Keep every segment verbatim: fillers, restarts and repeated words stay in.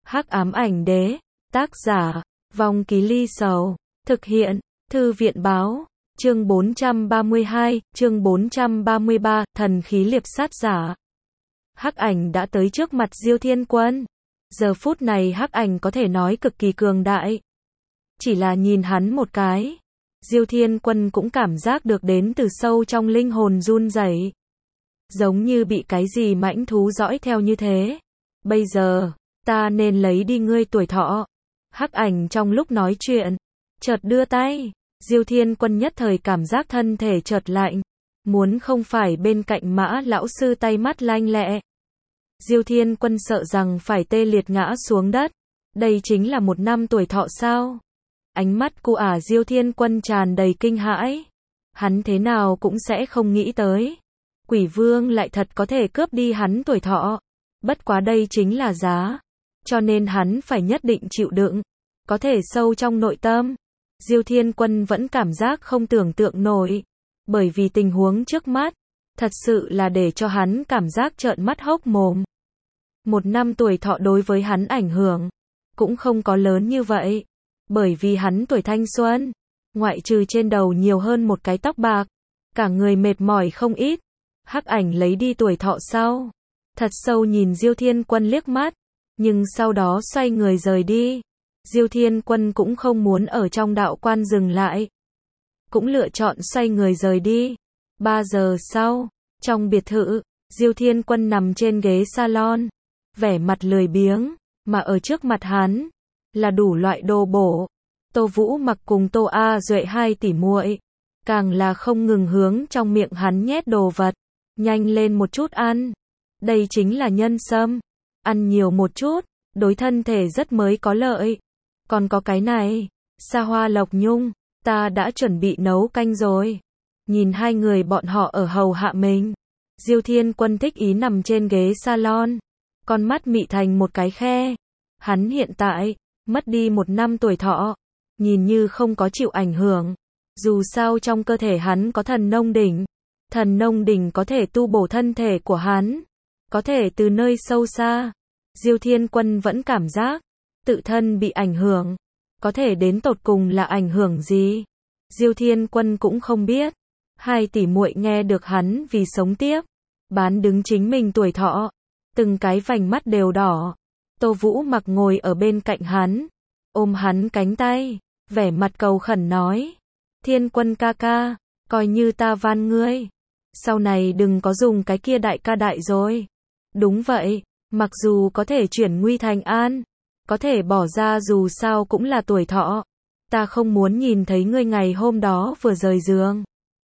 Hắc ám ảnh đế, tác giả, Vong Ký Ly Sầu, thực hiện, Thư viện báo, chương bốn trăm ba mươi hai, chương bốn trăm ba mươi ba, thần khí liệp sát giả. Hắc ảnh đã tới trước mặt Diêu Thiên Quân. Giờ phút này Hắc ảnh có thể nói cực kỳ cường đại. Chỉ là nhìn hắn một cái, Diêu Thiên Quân cũng cảm giác được đến từ sâu trong linh hồn run rẩy, giống như bị cái gì mãnh thú dõi theo như thế. Bây giờ, ta nên lấy đi ngươi tuổi thọ. Hắc ảnh trong lúc nói chuyện, chợt đưa tay. Diêu Thiên Quân nhất thời cảm giác thân thể chợt lạnh, muốn không phải bên cạnh Mã lão sư tay mắt lanh lẹ. Diêu Thiên Quân sợ rằng phải tê liệt ngã xuống đất. Đây chính là một năm tuổi thọ sao? Ánh mắt của ả Diêu Thiên Quân tràn đầy kinh hãi. Hắn thế nào cũng sẽ không nghĩ tới, Quỷ Vương lại thật có thể cướp đi hắn tuổi thọ. Bất quá đây chính là giá, cho nên hắn phải nhất định chịu đựng. Có thể sâu trong nội tâm, Diêu Thiên Quân vẫn cảm giác không tưởng tượng nổi, bởi vì tình huống trước mắt, thật sự là để cho hắn cảm giác trợn mắt hốc mồm. Một năm tuổi thọ đối với hắn ảnh hưởng, cũng không có lớn như vậy, bởi vì hắn tuổi thanh xuân, ngoại trừ trên đầu nhiều hơn một cái tóc bạc, cả người mệt mỏi không ít. Hắc ảnh lấy đi tuổi thọ sau, thật sâu nhìn Diêu Thiên Quân liếc mắt, nhưng sau đó xoay người rời đi. Diêu Thiên Quân cũng không muốn ở trong đạo quan dừng lại, cũng lựa chọn xoay người rời đi. Ba giờ sau, trong biệt thự, Diêu Thiên Quân nằm trên ghế salon, vẻ mặt lười biếng, mà ở trước mặt hắn là đủ loại đồ bổ. Tô Vũ Mặc cùng Tô A Duệ hai tỷ muội, càng là không ngừng hướng trong miệng hắn nhét đồ vật. Nhanh lên một chút ăn. Đây chính là nhân sâm. Ăn nhiều một chút, đối thân thể rất mới có lợi. Còn có cái này, sa hoa lộc nhung, ta đã chuẩn bị nấu canh rồi. Nhìn hai người bọn họ ở hầu hạ mình, Diêu Thiên Quân thích ý nằm trên ghế salon, con mắt mị thành một cái khe. Hắn hiện tại, mất đi một năm tuổi thọ, nhìn như không có chịu ảnh hưởng. Dù sao trong cơ thể hắn có thần nông đỉnh. Thần nông đỉnh có thể tu bổ thân thể của hắn, có thể từ nơi sâu xa. Diêu Thiên Quân vẫn cảm giác tự thân bị ảnh hưởng, có thể đến tột cùng là ảnh hưởng gì, Diêu Thiên Quân cũng không biết. Hai tỷ muội nghe được hắn vì sống tiếp, bán đứng chính mình tuổi thọ, từng cái vành mắt đều đỏ. Tô Vũ Mặc ngồi ở bên cạnh hắn, ôm hắn cánh tay, vẻ mặt cầu khẩn nói: Thiên Quân ca ca, coi như ta van ngươi, sau này đừng có dùng cái kia đại ca đại rồi. Đúng vậy, mặc dù có thể chuyển nguy thành an, có thể bỏ ra dù sao cũng là tuổi thọ. Ta không muốn nhìn thấy ngươi ngày hôm đó vừa rời giường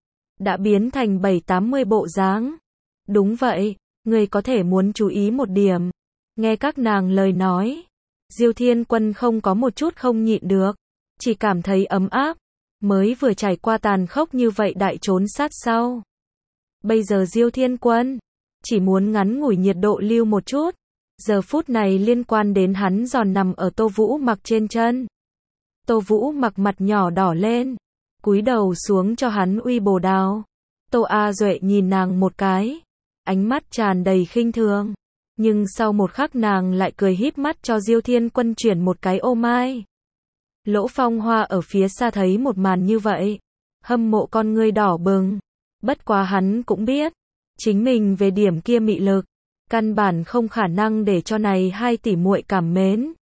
đã biến thành bảy tám mươi bộ dáng. Đúng vậy, ngươi có thể muốn chú ý một điểm. Nghe các nàng lời nói, Diêu Thiên Quân không có một chút không nhịn được, chỉ cảm thấy ấm áp. Mới vừa trải qua tàn khốc như vậy đại trốn sát sau, bây giờ Diêu Thiên Quân chỉ muốn ngắn ngủi nhiệt độ lưu một chút. Giờ phút này liên quan đến hắn giòn nằm ở Tô Vũ Mặc trên chân. Tô Vũ Mặc mặt nhỏ đỏ lên, cúi đầu xuống cho hắn uy bồ đào. Tô A Duệ nhìn nàng một cái, ánh mắt tràn đầy khinh thường, nhưng sau một khắc nàng lại cười híp mắt cho Diêu Thiên Quân chuyển một cái ô mai. Lỗ Phong Hoa ở phía xa thấy một màn như vậy, hâm mộ con ngươi đỏ bừng. Bất quá hắn cũng biết, chính mình về điểm kia mị lực, căn bản không khả năng để cho này hai tỷ muội cảm mến.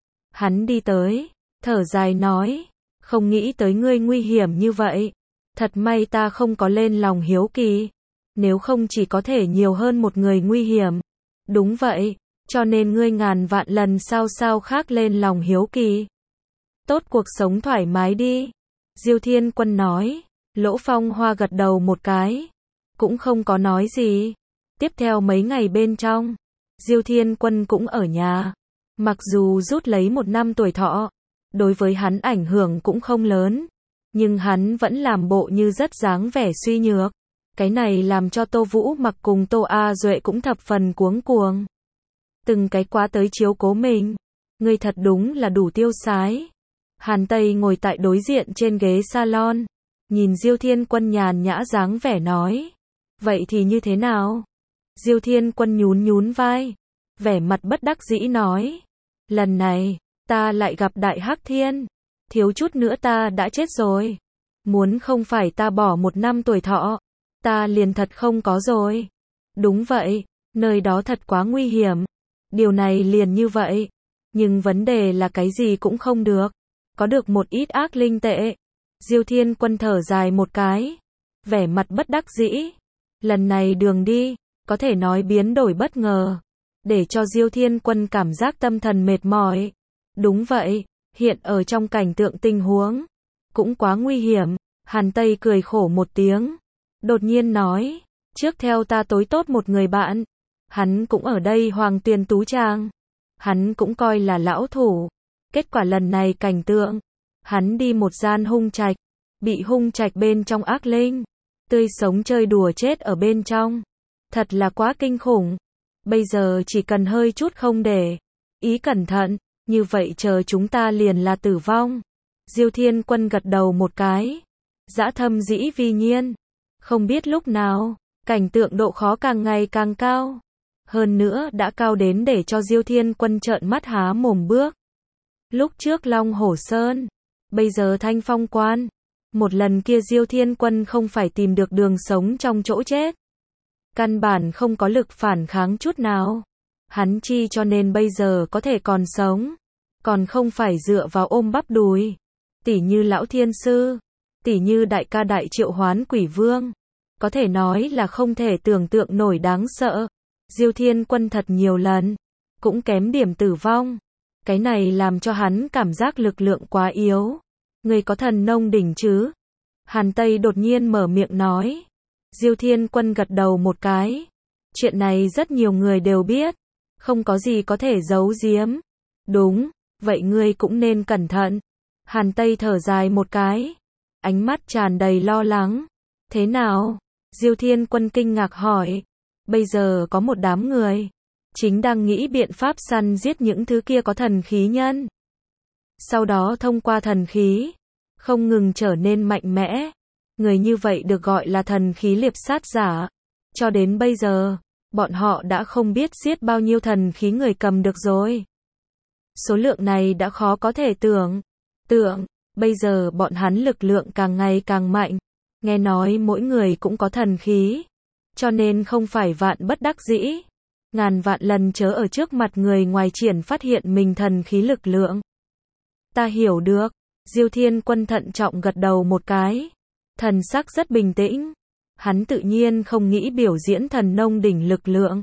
Hắn đi tới, thở dài nói: không nghĩ tới ngươi nguy hiểm như vậy. Thật may ta không có lên lòng hiếu kỳ, nếu không chỉ có thể nhiều hơn một người nguy hiểm. Đúng vậy, cho nên ngươi ngàn vạn lần sao sao khác lên lòng hiếu kỳ. Tốt cuộc sống thoải mái đi. Diêu Thiên Quân nói. Lỗ Phong Hoa gật đầu một cái, cũng không có nói gì. Tiếp theo mấy ngày bên trong, Diêu Thiên Quân cũng ở nhà. Mặc dù rút lấy một năm tuổi thọ, đối với hắn ảnh hưởng cũng không lớn, nhưng hắn vẫn làm bộ như rất dáng vẻ suy nhược. Cái này làm cho Tô Vũ Mặc cùng Tô A Duệ cũng thập phần cuống cuồng. Từng cái quá tới chiếu cố mình. Ngươi thật đúng là đủ tiêu sái. Hàn Tây ngồi tại đối diện trên ghế salon, nhìn Diêu Thiên Quân nhàn nhã dáng vẻ nói: vậy thì như thế nào? Diêu Thiên Quân nhún nhún vai, vẻ mặt bất đắc dĩ nói: Lần này, ta lại gặp Đại Hắc Thiên. Thiếu chút nữa ta đã chết rồi. Muốn không phải ta bỏ một năm tuổi thọ, ta liền thật không có rồi. Đúng vậy, nơi đó thật quá nguy hiểm. Điều này liền như vậy. Nhưng vấn đề là cái gì cũng không được. Có được một ít ác linh tệ. Diêu Thiên Quân thở dài một cái. Vẻ mặt bất đắc dĩ. Lần này đường đi, có thể nói biến đổi bất ngờ. Để cho Diêu Thiên Quân cảm giác tâm thần mệt mỏi. Đúng vậy, hiện ở trong cảnh tượng tình huống. Cũng quá nguy hiểm. Hàn Tây cười khổ một tiếng. Đột nhiên nói. Trước theo ta tối tốt một người bạn. Hắn cũng ở đây Hoàng Tuyền Tú Trang. Hắn cũng coi là lão thủ. Kết quả lần này cảnh tượng. Hắn đi một gian hung trạch. Bị hung trạch bên trong ác linh. Tươi sống chơi đùa chết ở bên trong. Thật là quá kinh khủng. Bây giờ chỉ cần hơi chút không để ý cẩn thận. Như vậy chờ chúng ta liền là tử vong. Diêu Thiên Quân gật đầu một cái. Dã thâm dĩ vi nhiên. Không biết lúc nào, cảnh tượng độ khó càng ngày càng cao. Hơn nữa đã cao đến để cho Diêu Thiên Quân trợn mắt há mồm bước. Lúc trước Long Hổ Sơn, bây giờ Thanh Phong Quan. Một lần kia Diêu Thiên Quân không phải tìm được đường sống trong chỗ chết. Căn bản không có lực phản kháng chút nào. Hắn chi cho nên bây giờ có thể còn sống. Còn không phải dựa vào ôm bắp đùi. Tỉ như Lão Thiên Sư. Tỉ như đại ca đại triệu hoán quỷ vương. Có thể nói là không thể tưởng tượng nổi đáng sợ. Diêu Thiên Quân thật nhiều lần. Cũng kém điểm tử vong. Cái này làm cho hắn cảm giác lực lượng quá yếu. Người có thần nông đỉnh chứ? Hàn Tây đột nhiên mở miệng nói. Diêu Thiên Quân gật đầu một cái. Chuyện này rất nhiều người đều biết. Không có gì có thể giấu giếm. Đúng, vậy ngươi cũng nên cẩn thận. Hàn Tây thở dài một cái. Ánh mắt tràn đầy lo lắng. Thế nào? Diêu Thiên Quân kinh ngạc hỏi. Bây giờ có một đám người. Chính đang nghĩ biện pháp săn giết những thứ kia có thần khí nhân. Sau đó thông qua thần khí. Không ngừng trở nên mạnh mẽ. Người như vậy được gọi là thần khí liệp sát giả. Cho đến bây giờ, bọn họ đã không biết giết bao nhiêu thần khí người cầm được rồi. Số lượng này đã khó có thể tưởng. Tượng, bây giờ bọn hắn lực lượng càng ngày càng mạnh. Nghe nói mỗi người cũng có thần khí. Cho nên không phải vạn bất đắc dĩ. Ngàn vạn lần chớ ở trước mặt người ngoài triển phát hiện mình thần khí lực lượng. Ta hiểu được. Diêu Thiên Quân thận trọng gật đầu một cái. Thần sắc rất bình tĩnh. Hắn tự nhiên không nghĩ biểu diễn thần nông đỉnh lực lượng.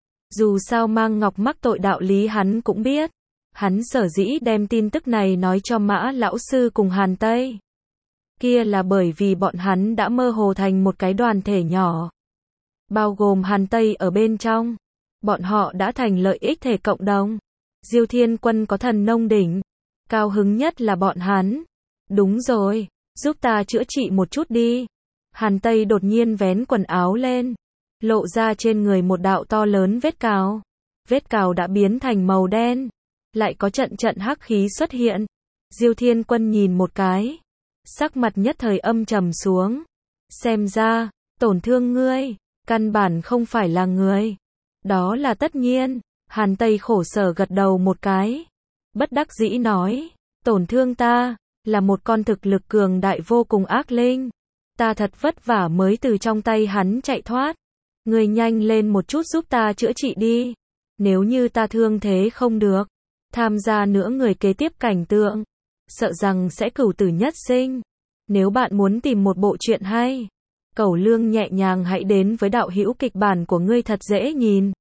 Dù sao mang ngọc mắc tội đạo lý hắn cũng biết. Hắn sở dĩ đem tin tức này nói cho Mã Lão Sư cùng Hàn Tây. Kia là bởi vì bọn hắn đã mơ hồ thành một cái đoàn thể nhỏ. Bao gồm Hàn Tây ở bên trong. Bọn họ đã thành lợi ích thể cộng đồng. Diêu Thiên Quân có thần nông đỉnh. Cao hứng nhất là bọn hắn. Đúng rồi, giúp ta chữa trị một chút đi. Hàn Tây đột nhiên vén quần áo lên. Lộ ra trên người một đạo to lớn vết cào. Vết cào đã biến thành màu đen. Lại có trận trận hắc khí xuất hiện. Diêu Thiên Quân nhìn một cái. Sắc mặt nhất thời âm trầm xuống. Xem ra, tổn thương ngươi. Căn bản không phải là người. Đó là tất nhiên. Hàn Tây khổ sở gật đầu một cái. Bất đắc dĩ nói. Tổn thương ta. Là một con thực lực cường đại vô cùng ác linh. Ta thật vất vả mới từ trong tay hắn chạy thoát. Ngươi nhanh lên một chút giúp ta chữa trị đi. Nếu như ta thương thế không được. Tham gia nữa người kế tiếp cảnh tượng. Sợ rằng sẽ cửu tử nhất sinh. Nếu bạn muốn tìm một bộ truyện hay. Cẩu Lương nhẹ nhàng hãy đến với đạo hữu kịch bản của ngươi thật dễ nhìn.